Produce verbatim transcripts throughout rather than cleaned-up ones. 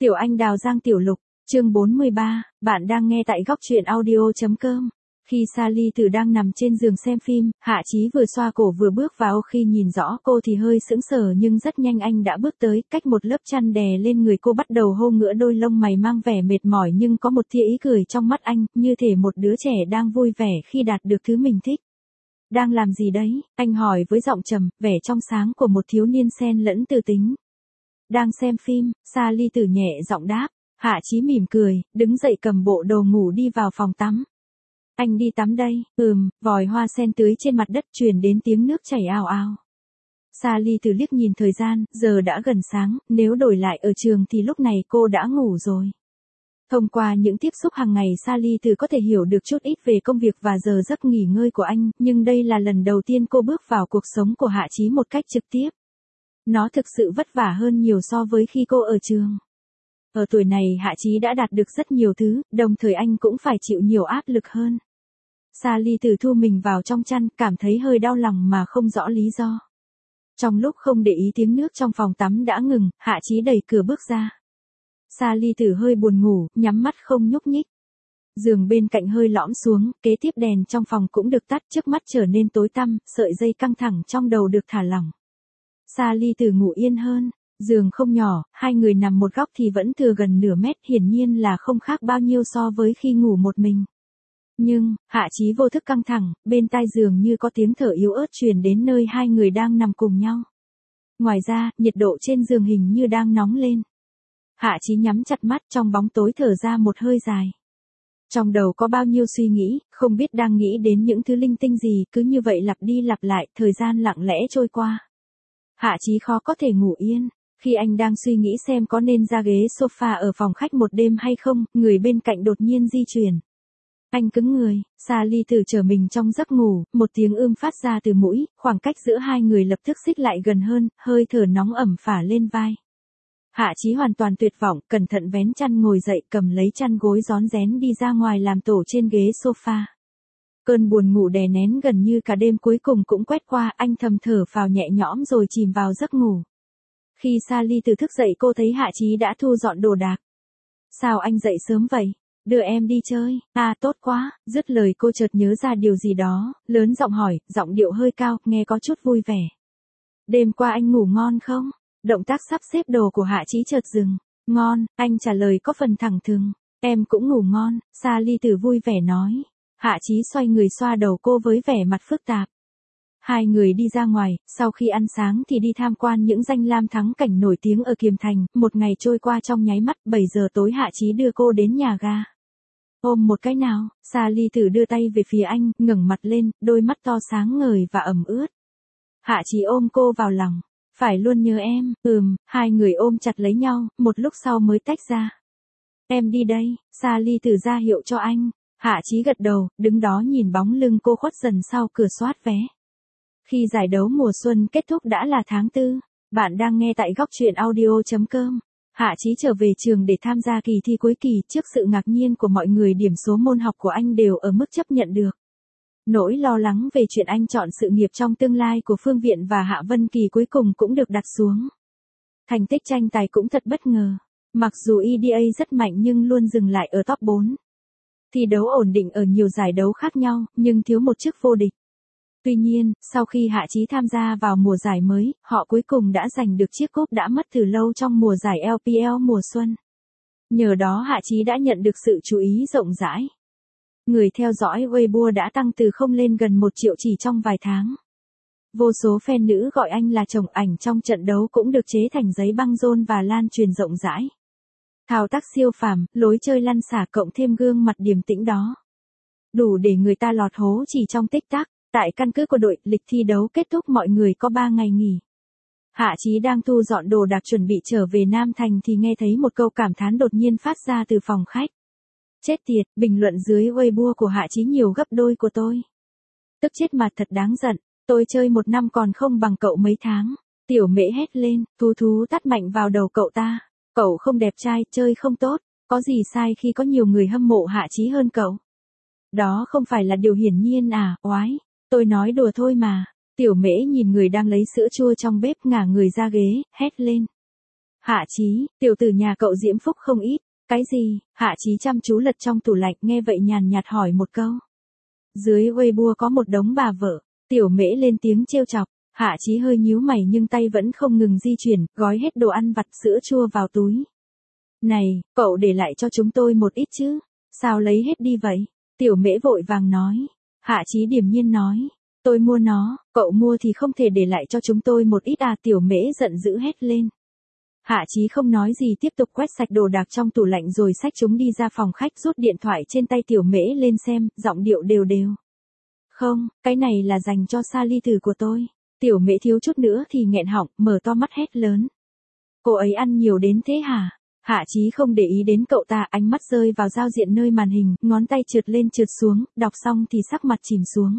Tiểu Anh Đào Giang Tiểu Lục, chương bốn mươi ba, bạn đang nghe tại góc truyện audio.com. Khi Sally Tử đang nằm trên giường xem phim, Hạ Chí vừa xoa cổ vừa bước vào, khi nhìn rõ cô thì hơi sững sờ, nhưng rất nhanh anh đã bước tới, cách một lớp chăn đè lên người cô, bắt đầu hôn ngữa đôi lông mày mang vẻ mệt mỏi nhưng có một tia ý cười trong mắt anh, như thể một đứa trẻ đang vui vẻ khi đạt được thứ mình thích. Đang làm gì đấy? Anh hỏi với giọng trầm, vẻ trong sáng của một thiếu niên xen lẫn tư tính. Đang xem phim, Sally Tử nhẹ giọng đáp. Hạ Chí mỉm cười, đứng dậy cầm bộ đồ ngủ đi vào phòng tắm. Anh đi tắm đây? Ừm, vòi hoa sen tưới trên mặt đất truyền đến tiếng nước chảy ào ào. Sally Tử liếc nhìn thời gian, giờ đã gần sáng, nếu đổi lại ở trường thì lúc này cô đã ngủ rồi. Thông qua những tiếp xúc hàng ngày, Sally Tử có thể hiểu được chút ít về công việc và giờ giấc nghỉ ngơi của anh, nhưng đây là lần đầu tiên cô bước vào cuộc sống của Hạ Chí một cách trực tiếp. Nó thực sự vất vả hơn nhiều so với khi cô ở trường. Ở tuổi này Hạ Chí đã đạt được rất nhiều thứ, đồng thời anh cũng phải chịu nhiều áp lực hơn. Sally Tử thu mình vào trong chăn, cảm thấy hơi đau lòng mà không rõ lý do. Trong lúc không để ý tiếng nước trong phòng tắm đã ngừng, Hạ Chí đẩy cửa bước ra. Sally Tử hơi buồn ngủ, nhắm mắt không nhúc nhích. Giường bên cạnh hơi lõm xuống, kế tiếp đèn trong phòng cũng được tắt, trước mắt trở nên tối tăm, sợi dây căng thẳng trong đầu được thả lỏng. Sally Tử ngủ yên hơn. Giường không nhỏ, hai người nằm một góc thì vẫn thừa gần nửa mét, hiển nhiên là không khác bao nhiêu so với khi ngủ một mình. Nhưng, Hạ Chí vô thức căng thẳng, bên tai giường như có tiếng thở yếu ớt truyền đến nơi hai người đang nằm cùng nhau. Ngoài ra, nhiệt độ trên giường hình như đang nóng lên. Hạ Chí nhắm chặt mắt, trong bóng tối thở ra một hơi dài. Trong đầu có bao nhiêu suy nghĩ, không biết đang nghĩ đến những thứ linh tinh gì, cứ như vậy lặp đi lặp lại, thời gian lặng lẽ trôi qua. Hạ Chí khó có thể ngủ yên. Khi anh đang suy nghĩ xem có nên ra ghế sofa ở phòng khách một đêm hay không, người bên cạnh đột nhiên di chuyển. Anh cứng người, Sally Tử trở mình trong giấc ngủ, một tiếng ưm phát ra từ mũi, khoảng cách giữa hai người lập tức xích lại gần hơn, hơi thở nóng ẩm phả lên vai. Hạ Chí hoàn toàn tuyệt vọng, cẩn thận vén chăn ngồi dậy, cầm lấy chăn gối rón rén đi ra ngoài làm tổ trên ghế sofa. Cơn buồn ngủ đè nén gần như cả đêm cuối cùng cũng quét qua, anh thầm thở phào nhẹ nhõm rồi chìm vào giấc ngủ. Khi Sally Tử thức dậy cô thấy Hạ Chí đã thu dọn đồ đạc. Sao anh dậy sớm vậy? Đưa em đi chơi. À tốt quá, dứt lời cô chợt nhớ ra điều gì đó, lớn giọng hỏi, giọng điệu hơi cao, nghe có chút vui vẻ. Đêm qua anh ngủ ngon không? Động tác sắp xếp đồ của Hạ Chí chợt dừng. Ngon, anh trả lời có phần thẳng thừng. Em cũng ngủ ngon, Sally Tử vui vẻ nói. Hạ Chí xoay người xoa đầu cô với vẻ mặt phức tạp. Hai người đi ra ngoài, sau khi ăn sáng thì đi tham quan những danh lam thắng cảnh nổi tiếng ở Kiềm Thành, một ngày trôi qua trong nháy mắt, bảy giờ tối Hạ Chí đưa cô đến nhà ga. Ôm một cái nào, Sally Tử đưa tay về phía anh, ngẩng mặt lên, đôi mắt to sáng ngời và ẩm ướt. Hạ Chí ôm cô vào lòng, phải luôn nhớ em, ừm, hai người ôm chặt lấy nhau, một lúc sau mới tách ra. Em đi đây, Sally Tử ra hiệu cho anh, Hạ Chí gật đầu, đứng đó nhìn bóng lưng cô khuất dần sau cửa soát vé. Khi giải đấu mùa xuân kết thúc đã là tháng tư, bạn đang nghe tại góc truyện audio.com. Hạ Chí trở về trường để tham gia kỳ thi cuối kỳ, trước sự ngạc nhiên của mọi người điểm số môn học của anh đều ở mức chấp nhận được. Nỗi lo lắng về chuyện anh chọn sự nghiệp trong tương lai của Phương Viện và Hạ Vân Kỳ cuối cùng cũng được đặt xuống. Thành tích tranh tài cũng thật bất ngờ. Mặc dù e đê a rất mạnh nhưng luôn dừng lại ở top bốn. Thi đấu ổn định ở nhiều giải đấu khác nhau, nhưng thiếu một chức vô địch. Tuy nhiên, sau khi Hạ Chí tham gia vào mùa giải mới, họ cuối cùng đã giành được chiếc cúp đã mất từ lâu trong mùa giải lờ pê lờ mùa xuân. Nhờ đó Hạ Chí đã nhận được sự chú ý rộng rãi. Người theo dõi Weibo đã tăng từ không lên gần một triệu chỉ trong vài tháng. Vô số fan nữ gọi anh là chồng, ảnh trong trận đấu cũng được chế thành giấy băng rôn và lan truyền rộng rãi. Thao tác siêu phàm, lối chơi lăn xả cộng thêm gương mặt điềm tĩnh đó. Đủ để người ta lọt hố chỉ trong tích tắc. Tại căn cứ của đội, lịch thi đấu kết thúc mọi người có ba ngày nghỉ. Hạ Chí đang thu dọn đồ đạc chuẩn bị trở về Nam Thành thì nghe thấy một câu cảm thán đột nhiên phát ra từ phòng khách. Chết tiệt, bình luận dưới Weibo của Hạ Chí nhiều gấp đôi của tôi. Tức chết mà thật đáng giận, tôi chơi một năm còn không bằng cậu mấy tháng. Tiểu Mễ hét lên, thú thú tát mạnh vào đầu cậu ta. Cậu không đẹp trai, chơi không tốt, có gì sai khi có nhiều người hâm mộ Hạ Chí hơn cậu. Đó không phải là điều hiển nhiên à, oái. Tôi nói đùa thôi mà. Tiểu Mễ nhìn người đang lấy sữa chua trong bếp ngả người ra ghế, hét lên. Hạ Chí, tiểu tử nhà cậu diễm phúc không ít. Cái gì? Hạ Chí chăm chú lật trong tủ lạnh, nghe vậy nhàn nhạt hỏi một câu. Dưới Weibo có một đống bà vợ. Tiểu Mễ lên tiếng trêu chọc. Hạ Chí hơi nhíu mày nhưng tay vẫn không ngừng di chuyển, gói hết đồ ăn vặt sữa chua vào túi. Này, cậu để lại cho chúng tôi một ít chứ? Sao lấy hết đi vậy? Tiểu Mễ vội vàng nói. Hạ Chí điềm nhiên nói. Tôi mua nó, cậu mua thì không thể để lại cho chúng tôi một ít à? Tiểu Mễ giận dữ hét lên. Hạ Chí không nói gì, tiếp tục quét sạch đồ đạc trong tủ lạnh rồi xách chúng đi ra phòng khách, rút điện thoại trên tay Tiểu Mễ lên xem, giọng điệu đều đều. Không, cái này là dành cho Sally tử của tôi. Tiểu Mễ thiếu chút nữa thì nghẹn họng, mở to mắt hét lớn. Cô ấy ăn nhiều đến thế hả? Hạ Chí không để ý đến cậu ta, ánh mắt rơi vào giao diện nơi màn hình, ngón tay trượt lên trượt xuống, đọc xong thì sắc mặt chìm xuống.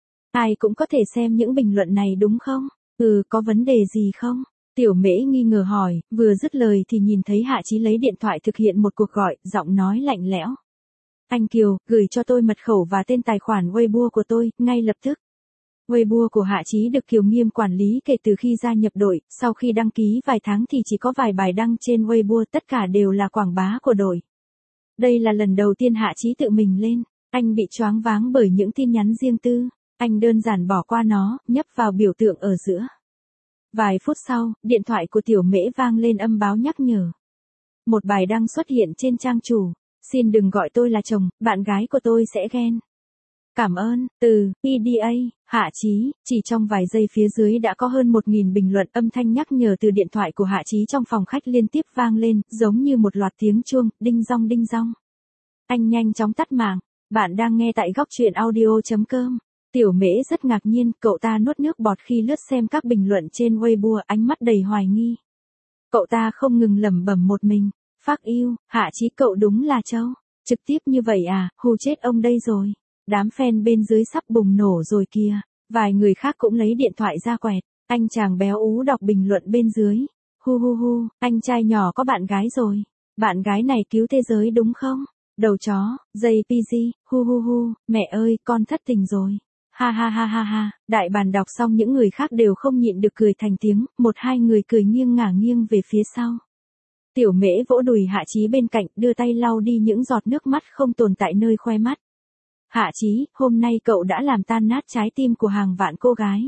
Ai cũng có thể xem những bình luận này đúng không? Ừ, có vấn đề gì không? Tiểu Mễ nghi ngờ hỏi, vừa dứt lời thì nhìn thấy Hạ Chí lấy điện thoại thực hiện một cuộc gọi, giọng nói lạnh lẽo. Anh Kiều, gửi cho tôi mật khẩu và tên tài khoản Weibo của tôi, ngay lập tức. Weibo của Hạ Chí được Kiều Nghiêm quản lý kể từ khi gia nhập đội, sau khi đăng ký vài tháng thì chỉ có vài bài đăng trên Weibo, tất cả đều là quảng bá của đội. Đây là lần đầu tiên Hạ Chí tự mình lên, anh bị choáng váng bởi những tin nhắn riêng tư, anh đơn giản bỏ qua nó, nhấp vào biểu tượng ở giữa. Vài phút sau, điện thoại của Tiểu Mễ vang lên âm báo nhắc nhở. Một bài đăng xuất hiện trên trang chủ, xin đừng gọi tôi là chồng, bạn gái của tôi sẽ ghen. Cảm ơn, từ pê đê a, Hạ Chí, chỉ trong vài giây phía dưới đã có hơn một nghìn bình luận, âm thanh nhắc nhở từ điện thoại của Hạ Chí trong phòng khách liên tiếp vang lên, giống như một loạt tiếng chuông, đinh dong đinh dong. Anh nhanh chóng tắt mạng, bạn đang nghe tại góc truyện audio chấm com. Tiểu Mễ rất ngạc nhiên, cậu ta nuốt nước bọt khi lướt xem các bình luận trên Weibo, ánh mắt đầy hoài nghi. Cậu ta không ngừng lẩm bẩm một mình, phác yêu, Hạ Chí cậu đúng là trâu, trực tiếp như vậy à, hù chết ông đây rồi. Đám fan bên dưới sắp bùng nổ rồi kìa, vài người khác cũng lấy điện thoại ra quẹt, anh chàng béo ú đọc bình luận bên dưới. Hu hu hu, anh trai nhỏ có bạn gái rồi, bạn gái này cứu thế giới đúng không? Đầu chó, dây pê giê, hu hu hu, mẹ ơi, con thất tình rồi. Ha ha ha ha ha, đại bàn đọc xong những người khác đều không nhịn được cười thành tiếng, một hai người cười nghiêng ngả nghiêng về phía sau. Tiểu Mễ vỗ đùi Hạ Chí bên cạnh, đưa tay lau đi những giọt nước mắt không tồn tại nơi khoe mắt. Hạ Chí, hôm nay cậu đã làm tan nát trái tim của hàng vạn cô gái.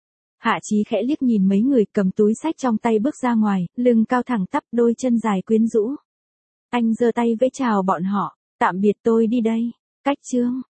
Hạ Chí khẽ liếc nhìn mấy người, cầm túi xách trong tay bước ra ngoài, lưng cao thẳng tắp, đôi chân dài quyến rũ. Anh giơ tay vẫy chào bọn họ, tạm biệt tôi đi đây. Cách chương